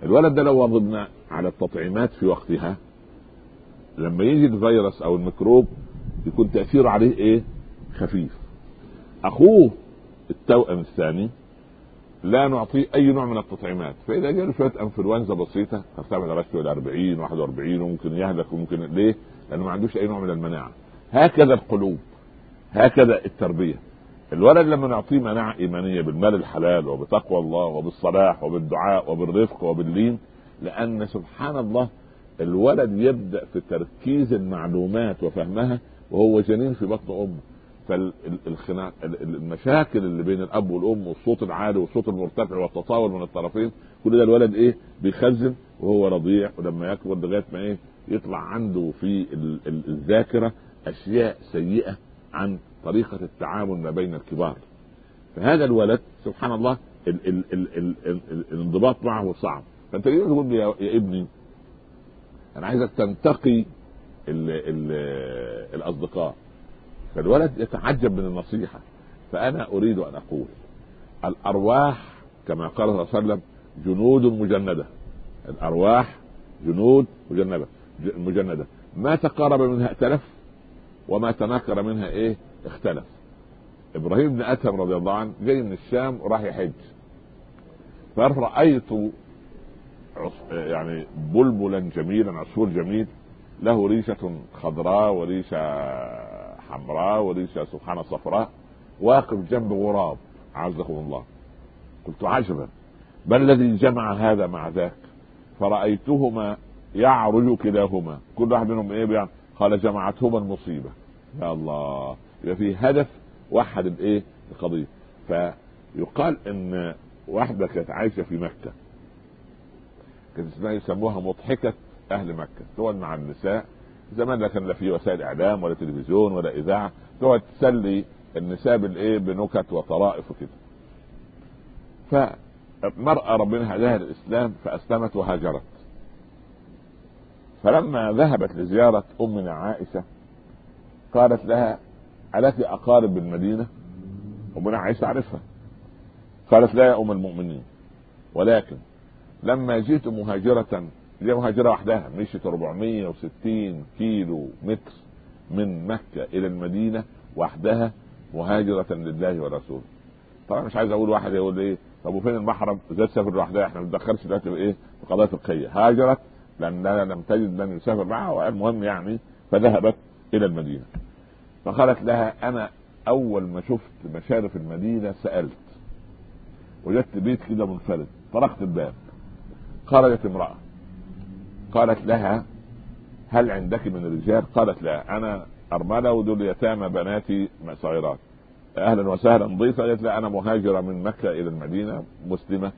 الولد ده لو واظبنا على التطعيمات في وقتها، لما يجي الفيروس او الميكروب يكون تأثيره عليه ايه؟ خفيف. اخوه التوأم الثاني لا نعطيه اي نوع من التطعيمات، فاذا جاله شويه انفلونزا بسيطه ترتفع درجته الى 40 41 وممكن يهلك، وممكن ليه؟ لانه ما عندوش اي نوع من المناعه. هكذا القلوب، هكذا التربيه. الولد لما نعطيه مناعه ايمانيه بالمال الحلال وبتقوى الله وبالصلاح وبالدعاء وبالرفق وباللين، لان سبحان الله الولد يبدا في تركيز المعلومات وفهمها وهو جنين في بطن امه. فالمشاكل اللي بين الاب والام والصوت العالي والصوت المرتفع والتطاول من الطرفين، كل ده الولد ايه؟ بيخزن وهو رضيع، ولما يكبر لغايه ما ايه؟ يطلع عنده في الذاكره اشياء سيئه عن طريقه التعامل ما بين الكبار. فهذا الولد سبحان الله الانضباط معه صعب. فانت ليه تقول لي يا ابني انا عايزك تنتقي الاصدقاء؟ فالولد يتعجب من النصيحة. فأنا أريد أن أقول الأرواح كما قال صلى الله عليه وسلم جنود مجندة. الأرواح جنود مجندة ما تقارب منها ائتلف وما تناكر منها ايه؟ اختلف. إبراهيم بن أدهم رضي الله عنه جاي من الشام وراح يحج، فرأيت يعني بلبلا جميلا، عصفور جميل له ريشة خضراء وريشة حمراء وريشة سبحان صفراء، واقف جنب غراب عزكم الله. قلت عجبا، بل الذي جمع هذا مع ذاك؟ فرأيتهما يعرج كلاهما، كل واحد منهم ايه يعني؟ قال جمعتهما المصيبة. يا الله، يبقى في هدف وحد الايه؟ القضية. فيقال ان واحدة كانت عايشة في مكة، كانت اسمها يسموها مضحكة اهل مكة، تقعد مع النساء زمان لا كان لا في وسائل اعلام ولا تلفزيون ولا اذاعه، تقعد تسلي النساء بالايه؟ بنكت وطرائف وكده. فمرأة ربنا هداها الاسلام فاسلمت وهاجرت. فلما ذهبت لزيارة امنا عائشة قالت لها ألك اقارب بالمدينة؟ امنا عائشة عرفها. قالت لا يا ام المؤمنين، ولكن لما جئت مهاجرة، جاء مهاجرة وحدها مشيت 460 كيلو متر من مكة الى المدينة وحدها مهاجرة لله ورسوله. طبعا مش عايز اقول واحد يقول ايه طب وفين المحرم؟ ازاي تسافر لوحدها؟ احنا ما بندخلش دلوقتي بايه؟ في قضايا فقهية. هاجرت لانها لم تجد من يسافر معها، والمهم يعني فذهبت الى المدينة. فقالت لها انا اول ما شفت مشارف المدينة سألت، وجدت بيت كده منفرد، طرقت الباب، خرجت امرأة قالت لها هل عندك من الرجال؟ قالت لا، انا ارملة ودول يتامى بناتي صغيرات. اهلا وسهلا ضيفة. قالت لا، انا مهاجرة من مكة الى المدينة مسلمة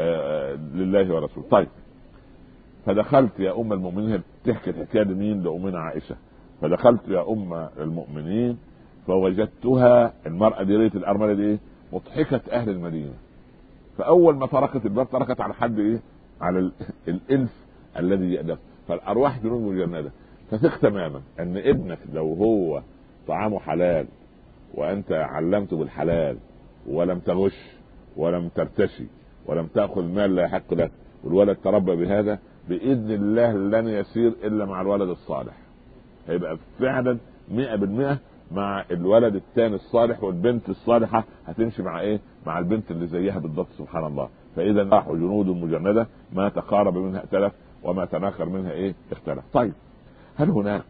لله ورسوله. طيب، فدخلت يا ام المؤمنين، تحكي الحكايه لمين؟ لامنا عائشة. فدخلت يا ام المؤمنين فوجدتها المرأة دي ريت الارملة دي مضحكة اهل المدينة. فاول ما طرقت الباب طرقت على حد ايه؟ على الالف الذي يألف. فالارواح جنود مجندة. فثق تماما ان ابنك لو هو طعامه حلال وانت علمته بالحلال ولم تغش ولم ترتشي ولم تأخذ مال لا يحق لك، والولد تربى بهذا، بإذن الله لن يسير إلا مع الولد الصالح. هيبقى فعلا 100% مع الولد الثاني الصالح، والبنت الصالحة هتمشي مع ايه؟ مع البنت اللي زيها بالضبط. سبحان الله. فإذا راحوا جنود مجندة ما تقارب منها ائتلف وما تناكر منها ايه؟ اختلف. طيب، هل هناك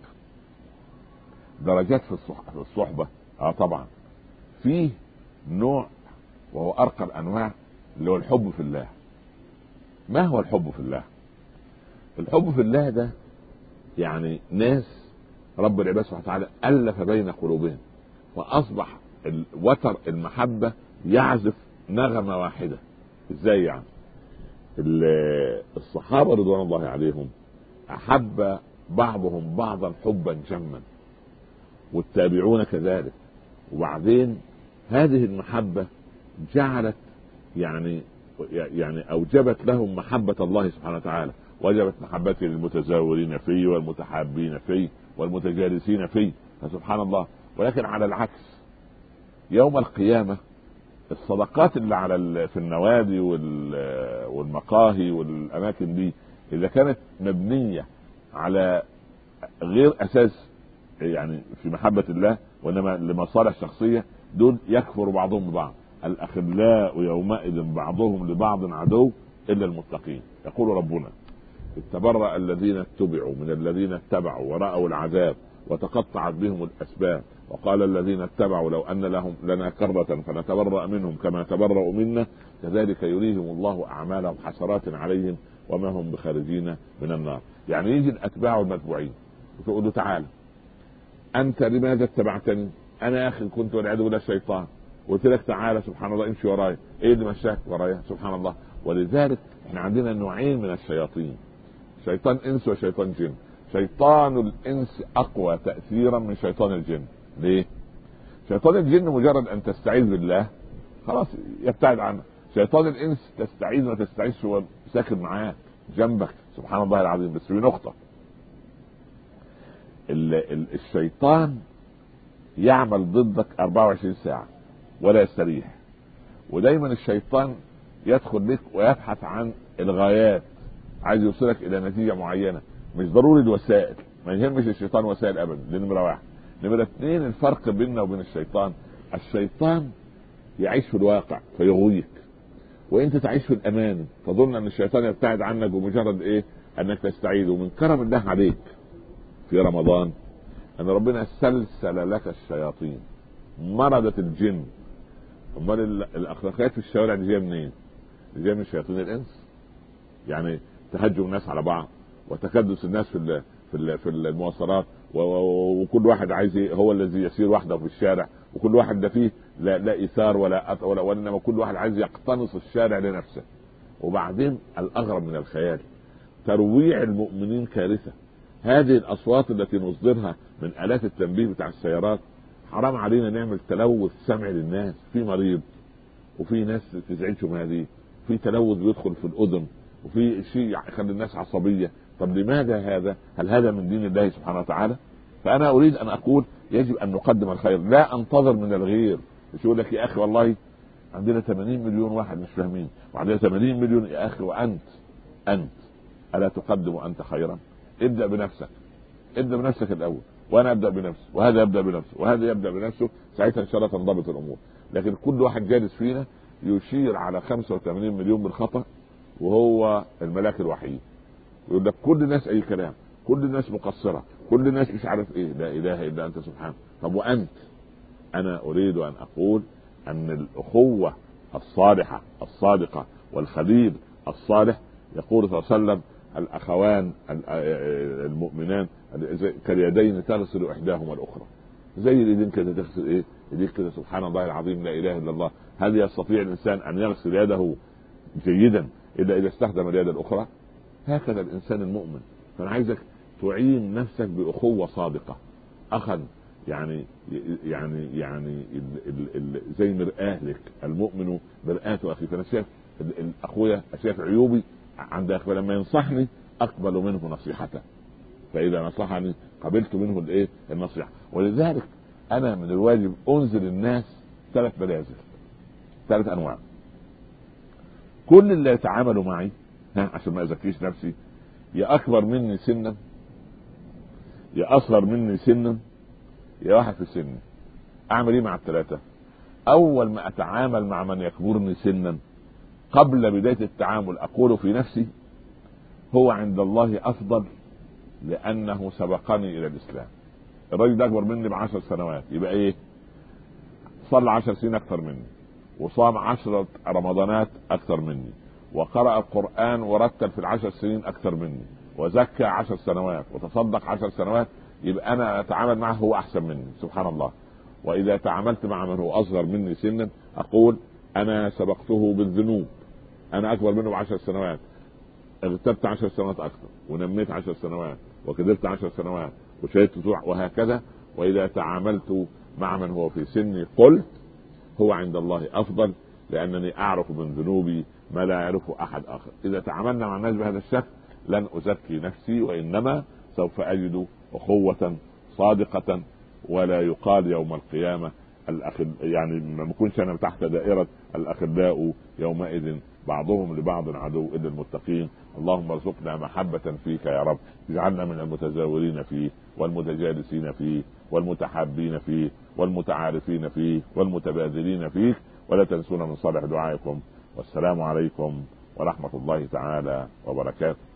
درجات في الصحبة؟ طبعا فيه نوع وهو ارقى الانواع اللي هو الحب في الله. ما هو الحب في الله؟ الحب في الله ده يعني ناس رب العباد سبحانه وتعالى ألف بين قلوبهم، فأصبح وتر المحبة يعزف نغمة واحدة. ازاي يعني؟ الصحابة رضوان الله عليهم أحب بعضهم بعضا حبا جما، والتابعون كذلك. وبعدين هذه المحبة جعلت يعني أوجبت لهم محبة الله سبحانه وتعالى، وجبت محبته للمتزاورين فيه والمتحابين فيه والمتجالسين فيه. فسبحان الله. ولكن على العكس، يوم القيامة الصدقات اللي في النوادي والمقاهي والاماكن دي اذا كانت مبنيه على غير اساس يعني في محبه الله وانما لمصالح شخصيه، دول يكفر بعضهم ببعض. الاخلاء يومئذ بعضهم لبعض عدو الا المتقين. يقول ربنا: اتبرأ الذين اتبعوا من الذين اتبعوا ورأوا العذاب وتقطعت بهم الأسباب وقال الذين اتبعوا لو أن لنا كرة فنتبرأ منهم كما تبرأوا منا كذلك يريهم الله أعمالهم حسرات عليهم وما هم بخارجين من النار. يعني يجي الأتباع والمتبوعين وتقول له: تعال أنت لماذا اتبعتني؟ أنا يا أخي كنت والعياذ بالله الشيطان، قلت لك تعالى سبحان الله امشي ورايا، إيه اللي مشاك ورايا؟ سبحان الله. ولذلك احنا عندنا نوعين من الشياطين: شيطان انس وشيطان جن. شيطان الانس اقوى تاثيرا من شيطان الجن. ليه؟ شيطان الجن مجرد ان تستعيذ بالله خلاص يبتعد عنك. شيطان الانس تستعيذ ما تستعيذش هو ساكن معاك جنبك سبحان الله العظيم، بس في نقطه: الشيطان يعمل ضدك 24 ساعه ولا يستريح، ودايما الشيطان يدخل لك ويبحث عن الغايات، عايز يوصلك الى نتيجه معينه، مش ضروري الوسائل. ما يهمش الشيطان وسائل ابدا. دي نمره واحد. نمره اثنين: الفرق بيننا وبين الشيطان: الشيطان يعيش في الواقع فيغويك، وانت تعيش في الامان تظن ان الشيطان يبتعد عنك بمجرد ايه؟ انك تستعيذ. ومن كرم الله عليك في رمضان ان ربنا سلسل لك الشياطين، مرضت الجن. امال الاخلاقيات في الشوارع دي جايه منين؟ جايه من شياطين الانس. يعني تهجم الناس على بعض وتكدس الناس في المواصلات، وكل واحد عايز هو الذي يسير وحده في الشارع، وكل واحد ده فيه لا ايثار ولا وانما كل واحد عايز يقتنص الشارع لنفسه. وبعدين الاغرب من الخيال: ترويع المؤمنين كارثه. هذه الاصوات التي نصدرها من آلات التنبيه بتاع السيارات، حرام علينا نعمل تلوث سمعي للناس. في مريض وفي ناس تزعجهم، هذه في تلوث بيدخل في الاذن وفي شيء يخلي الناس عصبيه. طب لماذا هذا؟ هل هذا من دين الله سبحانه وتعالى؟ فانا اريد ان اقول يجب ان نقدم الخير، لا انتظر من الغير. مش يقول لك يا اخي والله عندنا 80 مليون واحد مش فاهمين وعندنا 80 مليون. يا اخي وانت الا تقدم انت خيرا؟ ابدا بنفسك، ابدا بنفسك الاول، وانا ابدا بنفسي، وهذا يبدا بنفسه، وهذا يبدا بنفسه. ساعتها ان شاء الله تنضبط الامور. لكن كل واحد جالس فينا يشير على 85 مليون بالخطأ وهو الملاك الوحيد، يقول لك كل الناس اي كلام، كل الناس مقصره، كل الناس مش عارف ايه. لا اله الا انت سبحانك. طب وانت؟ انا اريد ان اقول ان الاخوه الصالحه الصادقه والخليل الصالح، يقول صلى الله عليه وسلم: الاخوان المؤمنان كاليدين تغسل احداهما الاخرى. زي الايدين كده تغسل ايه؟ ايديك كده سبحان الله العظيم لا اله الا الله. هل يستطيع الانسان ان يغسل يده جيدا الا اذا استخدم اليد الاخرى؟ هكذا الانسان المؤمن. فانا عايزك تعين نفسك باخوه صادقه، اخا يعني زي مرآة لك. المؤمن مرآة اخي. فانا شايف الاخويا، شايف عيوبي عند اخي، فلما ينصحني اقبل منه نصيحته، فاذا نصحني قبلت منه الايه؟ النصيحه. ولذلك انا من الواجب انزل الناس 3 بلازل، 3 انواع. كل اللي يتعاملوا معي عشان ما ازكيش نفسي، يا اكبر مني سنا، يا اصغر مني سنا، يا واحد في سني. اعمل ايه مع ال3؟ اول ما اتعامل مع من يكبرني سنا، قبل بداية التعامل اقول في نفسي: هو عند الله افضل لانه سبقني الى الاسلام. الراجل ده اكبر مني ب10 سنوات، يبقى ايه؟ صلى 10 سنين اكثر مني، وصام 10 رمضانات اكثر مني، وقرأ القرآن ورتل في 10 سنين اكثر مني، وزكى 10 سنوات، وتصدق 10 سنوات. يبقى انا اتعامل معه هو احسن مني سبحان الله. واذا تعاملت مع من هو اصغر مني سنا اقول: انا سبقته بالذنوب، انا اكبر منه ب10 سنوات، اغتبت 10 سنوات اكثر، ونميت 10 سنوات، وكذبت 10 سنوات، وشهدت زور، وهكذا. واذا تعاملت مع من هو في سني قلت: هو عند الله افضل لانني اعرف من ذنوبي ما لا يعرفه احد اخر. اذا تعاملنا مع الناس بهذا الشكل لن ازكي نفسي، وانما سوف اجد اخوة صادقة. ولا يقال يوم القيامة يعني ما نكونش انا تحت دائره الاخلاء يومئذ بعضهم لبعض عدو الا المتقين. اللهم ارزقنا محبه فيك يا رب، اجعلنا من المتزاورين فيه والمتجالسين فيه والمتحابين فيه والمتعارفين فيه والمتبادلين فيه، ولا تنسونا من صالح دعائكم. والسلام عليكم ورحمه الله تعالى وبركاته.